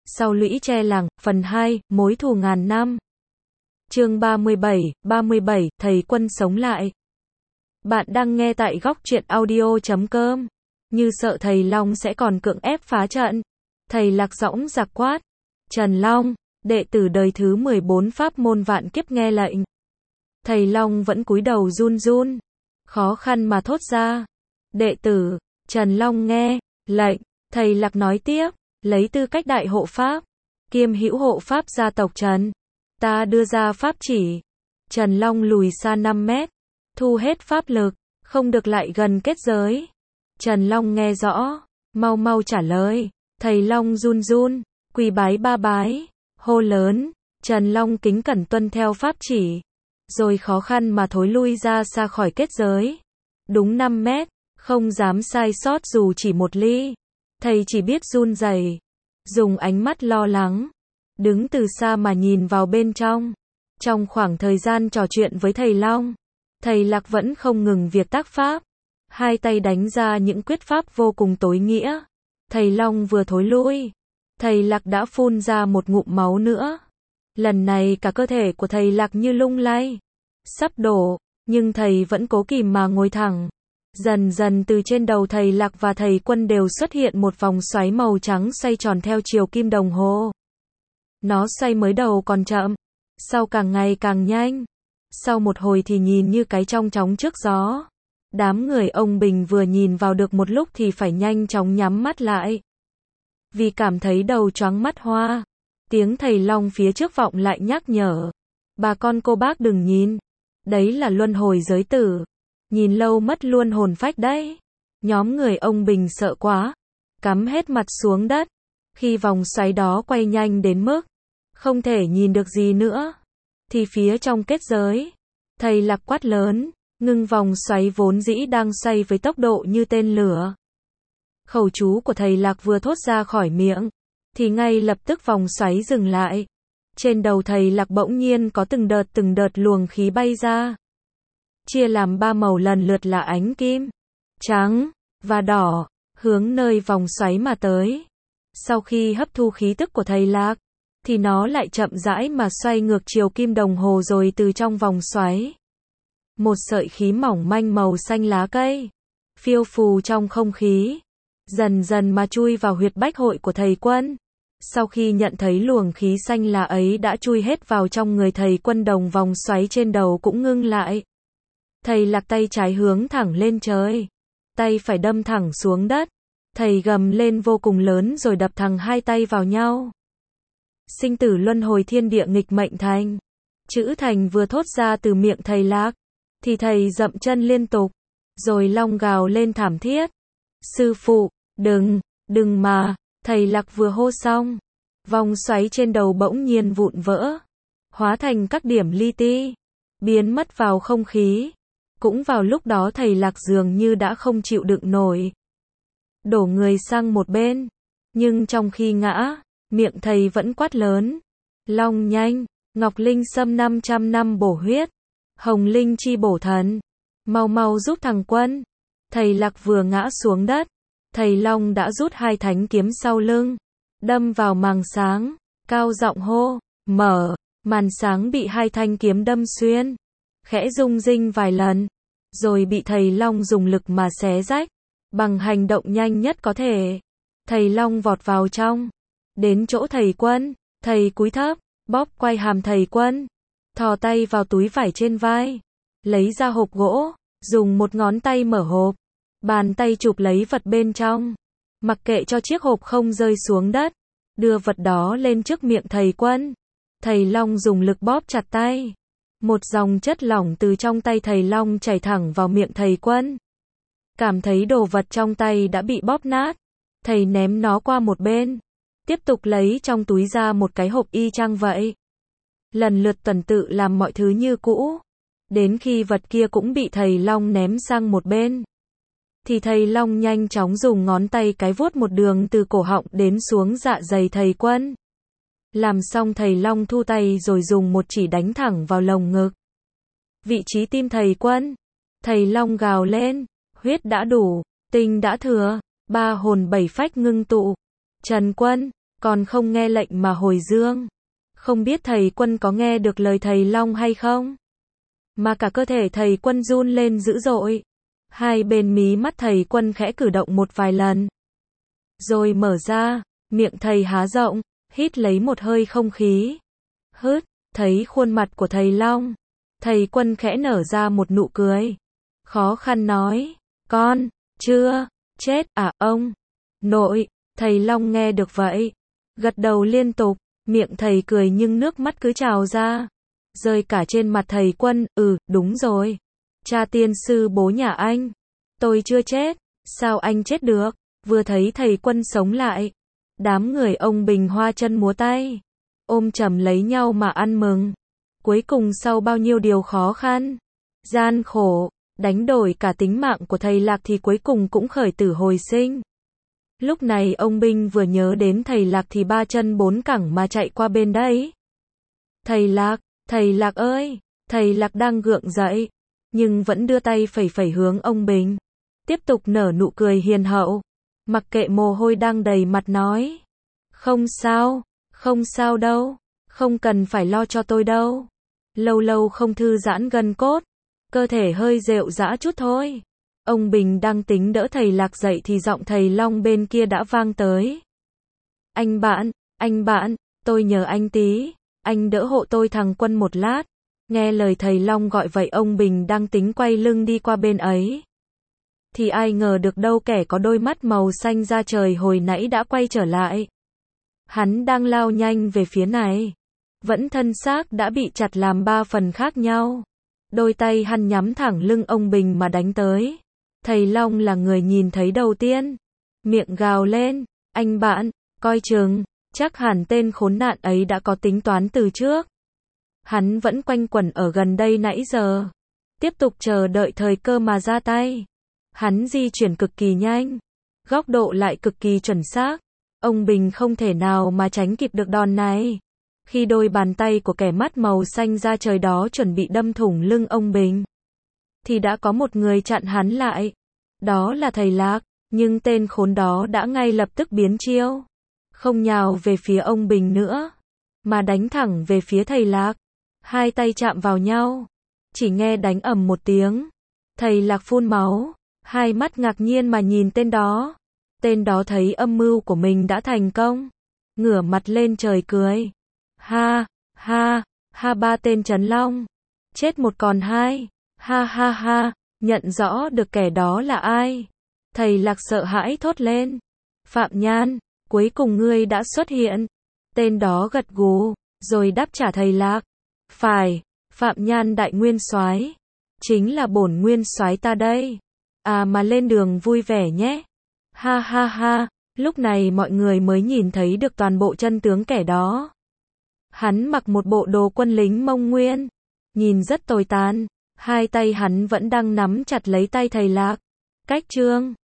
Sau lũy tre làng, phần 2, mối thù ngàn năm. Chương 37, thầy Quân sống lại. Bạn đang nghe tại góc truyện audio.com. Như sợ thầy Long sẽ còn cưỡng ép phá trận. Thầy Lạc dõng dạc quát. Trần Long, đệ tử đời thứ 14 pháp môn vạn kiếp nghe lệnh. Thầy Long vẫn cúi đầu run run, khó khăn mà thốt ra. Đệ tử, Trần Long nghe, lệnh. Thầy Lạc nói tiếp, lấy tư cách đại hộ pháp, kiêm hữu hộ pháp gia tộc Trần. Ta đưa ra pháp chỉ. Trần Long lùi xa 5 mét, thu hết pháp lực, không được lại gần kết giới. Trần Long nghe rõ, mau mau trả lời. Thầy Long run run, quỳ bái 3 bái, hô lớn. Trần Long kính cẩn tuân theo pháp chỉ, rồi khó khăn mà thối lui ra xa khỏi kết giới. Đúng 5 mét, không dám sai sót dù chỉ một ly. Thầy chỉ biết run rẩy, dùng ánh mắt lo lắng, đứng từ xa mà nhìn vào bên trong. Trong khoảng thời gian trò chuyện với thầy Long, thầy Lạc vẫn không ngừng việc tác pháp. Hai tay đánh ra những quyết pháp vô cùng tối nghĩa. Thầy Long vừa thối lui, thầy Lạc đã phun ra một ngụm máu nữa. Lần này cả cơ thể của thầy Lạc như lung lay, sắp đổ, nhưng thầy vẫn cố kìm mà ngồi thẳng. Dần dần từ trên đầu thầy Lạc và thầy Quân đều xuất hiện một vòng xoáy màu trắng xoay tròn theo chiều kim đồng hồ. Nó xoay mới đầu còn chậm, sau càng ngày càng nhanh. Sau một hồi thì nhìn như cái chong chóng trước gió. Đám người ông Bình vừa nhìn vào được một lúc thì phải nhanh chóng nhắm mắt lại, vì cảm thấy đầu choáng mắt hoa. Tiếng thầy Long phía trước vọng lại nhắc nhở. Bà con cô bác đừng nhìn. Đấy là luân hồi giới tử. Nhìn lâu mất luôn hồn phách đấy. Nhóm người ông Bình sợ quá, cắm hết mặt xuống đất. Khi vòng xoáy đó quay nhanh đến mức không thể nhìn được gì nữa, thì phía trong kết giới, thầy Lạc quát lớn, ngưng vòng xoáy vốn dĩ đang xoay với tốc độ như tên lửa. Khẩu chú của thầy Lạc vừa thốt ra khỏi miệng, thì ngay lập tức vòng xoáy dừng lại. Trên đầu thầy Lạc bỗng nhiên có từng đợt luồng khí bay ra, chia làm 3 màu lần lượt là ánh kim, trắng và đỏ, hướng nơi vòng xoáy mà tới. Sau khi hấp thu khí tức của thầy Lạc, thì nó lại chậm rãi mà xoay ngược chiều kim đồng hồ, rồi từ trong vòng xoáy, một sợi khí mỏng manh màu xanh lá cây, phiêu phù trong không khí, dần dần mà chui vào huyệt bách hội của thầy Quân. Sau khi nhận thấy luồng khí xanh lá ấy đã chui hết vào trong người thầy Quân, đồng vòng xoáy trên đầu cũng ngưng lại. Thầy Lạc tay trái hướng thẳng lên trời, tay phải đâm thẳng xuống đất. Thầy gầm lên vô cùng lớn rồi đập thẳng hai tay vào nhau. Sinh tử luân hồi, thiên địa nghịch mệnh thành. Chữ thành vừa thốt ra từ miệng thầy Lạc, thì thầy dậm chân liên tục, rồi long gào lên thảm thiết. Sư phụ, đừng mà. Thầy Lạc vừa hô xong, vòng xoáy trên đầu bỗng nhiên vụn vỡ, hóa thành các điểm li ti, biến mất vào không khí. Cũng vào lúc đó thầy Lạc dường như đã không chịu đựng nổi, đổ người sang một bên. Nhưng trong khi ngã, miệng thầy vẫn quát lớn. Long nhanh, Ngọc Linh Sâm 500 năm bổ huyết, Hồng Linh chi bổ thần, mau mau giúp thằng Quân. Thầy Lạc vừa ngã xuống đất, thầy Long đã rút 2 thánh kiếm sau lưng, đâm vào màn sáng, cao giọng hô, mở. Màn sáng bị 2 thanh kiếm đâm xuyên, khẽ rung rinh vài lần, rồi bị thầy Long dùng lực mà xé rách. Bằng hành động nhanh nhất có thể, thầy Long vọt vào trong, đến chỗ thầy Quân. Thầy cúi thấp, bóp quay hàm thầy Quân, thò tay vào túi vải trên vai, lấy ra hộp gỗ, dùng một ngón tay mở hộp, bàn tay chụp lấy vật bên trong, mặc kệ cho chiếc hộp không rơi xuống đất, đưa vật đó lên trước miệng thầy Quân. Thầy Long dùng lực bóp chặt tay, một dòng chất lỏng từ trong tay thầy Long chảy thẳng vào miệng thầy Quân. Cảm thấy đồ vật trong tay đã bị bóp nát, thầy ném nó qua một bên, tiếp tục lấy trong túi ra một cái hộp y chang vậy. Lần lượt tuần tự làm mọi thứ như cũ, đến khi vật kia cũng bị thầy Long ném sang một bên, thì thầy Long nhanh chóng dùng ngón tay cái vuốt một đường từ cổ họng đến xuống dạ dày thầy Quân. Làm xong thầy Long thu tay rồi dùng một chỉ đánh thẳng vào lồng ngực, vị trí tim thầy Quân. Thầy Long gào lên, huyết đã đủ, tinh đã thừa, 3 hồn 7 phách ngưng tụ. Trần Quân, còn không nghe lệnh mà hồi dương. Không biết thầy Quân có nghe được lời thầy Long hay không? Mà cả cơ thể thầy Quân run lên dữ dội. Hai bên mí mắt thầy Quân khẽ cử động một vài lần. Rồi mở ra, miệng thầy há rộng, hít lấy một hơi không khí. Hứt, thấy khuôn mặt của thầy Long. Thầy Quân khẽ nở ra một nụ cười. Khó khăn nói, con, chưa, chết à ông? Nội, thầy Long nghe được vậy. Gật đầu liên tục, miệng thầy cười nhưng nước mắt cứ trào ra. Rơi cả trên mặt thầy Quân, đúng rồi. Cha tiên sư bố nhà anh. Tôi chưa chết, sao anh chết được? Vừa thấy thầy Quân sống lại. Đám người ông Bình hoa chân múa tay. Ôm chầm lấy nhau mà ăn mừng. Cuối cùng sau bao nhiêu điều khó khăn, gian khổ, đánh đổi cả tính mạng của thầy Lạc thì cuối cùng cũng khởi tử hồi sinh. Lúc này ông Bình vừa nhớ đến thầy Lạc thì ba chân bốn cẳng mà chạy qua bên đấy. Thầy Lạc ơi, thầy Lạc đang gượng dậy, nhưng vẫn đưa tay phẩy phẩy hướng ông Bình. Tiếp tục nở nụ cười hiền hậu, mặc kệ mồ hôi đang đầy mặt nói. Không sao đâu, không cần phải lo cho tôi đâu. Lâu lâu không thư giãn gân cốt, cơ thể hơi rệu rã chút thôi. Ông Bình đang tính đỡ thầy Lạc dậy thì giọng thầy Long bên kia đã vang tới. Anh bạn, tôi nhờ anh tí, anh đỡ hộ tôi thằng Quân một lát. Nghe lời thầy Long gọi vậy ông Bình đang tính quay lưng đi qua bên ấy. Thì ai ngờ được đâu kẻ có đôi mắt màu xanh da trời hồi nãy đã quay trở lại. Hắn đang lao nhanh về phía này. Vẫn thân xác đã bị chặt làm ba phần khác nhau. Đôi tay hắn nhắm thẳng lưng ông Bình mà đánh tới. Thầy Long là người nhìn thấy đầu tiên. Miệng gào lên, anh bạn, coi chừng, chắc hẳn tên khốn nạn ấy đã có tính toán từ trước. Hắn vẫn quanh quẩn ở gần đây nãy giờ. Tiếp tục chờ đợi thời cơ mà ra tay. Hắn di chuyển cực kỳ nhanh. Góc độ lại cực kỳ chuẩn xác. Ông Bình không thể nào mà tránh kịp được đòn này. Khi đôi bàn tay của kẻ mắt màu xanh da trời đó chuẩn bị đâm thủng lưng ông Bình, thì đã có một người chặn hắn lại. Đó là thầy Lạc, nhưng tên khốn đó đã ngay lập tức biến chiêu. Không nhào về phía ông Bình nữa, mà đánh thẳng về phía thầy Lạc. Hai tay chạm vào nhau, chỉ nghe đánh ầm một tiếng. Thầy Lạc phun máu, hai mắt ngạc nhiên mà nhìn tên đó. Tên đó thấy âm mưu của mình đã thành công, ngửa mặt lên trời cười. Ha, ba tên Trấn Long. Chết một còn hai. Ha, nhận rõ được kẻ đó là ai. Thầy Lạc sợ hãi thốt lên. Phạm Nhan, cuối cùng ngươi đã xuất hiện. Tên đó gật gù, rồi đáp trả thầy Lạc. Phải, Phạm Nhan đại nguyên soái, chính là bổn nguyên soái ta đây. À mà lên đường vui vẻ nhé. Ha, lúc này mọi người mới nhìn thấy được toàn bộ chân tướng kẻ đó. Hắn mặc một bộ đồ quân lính Mông Nguyên, nhìn rất tồi tàn, hai tay hắn vẫn đang nắm chặt lấy tay thầy Lạc. Cách trương,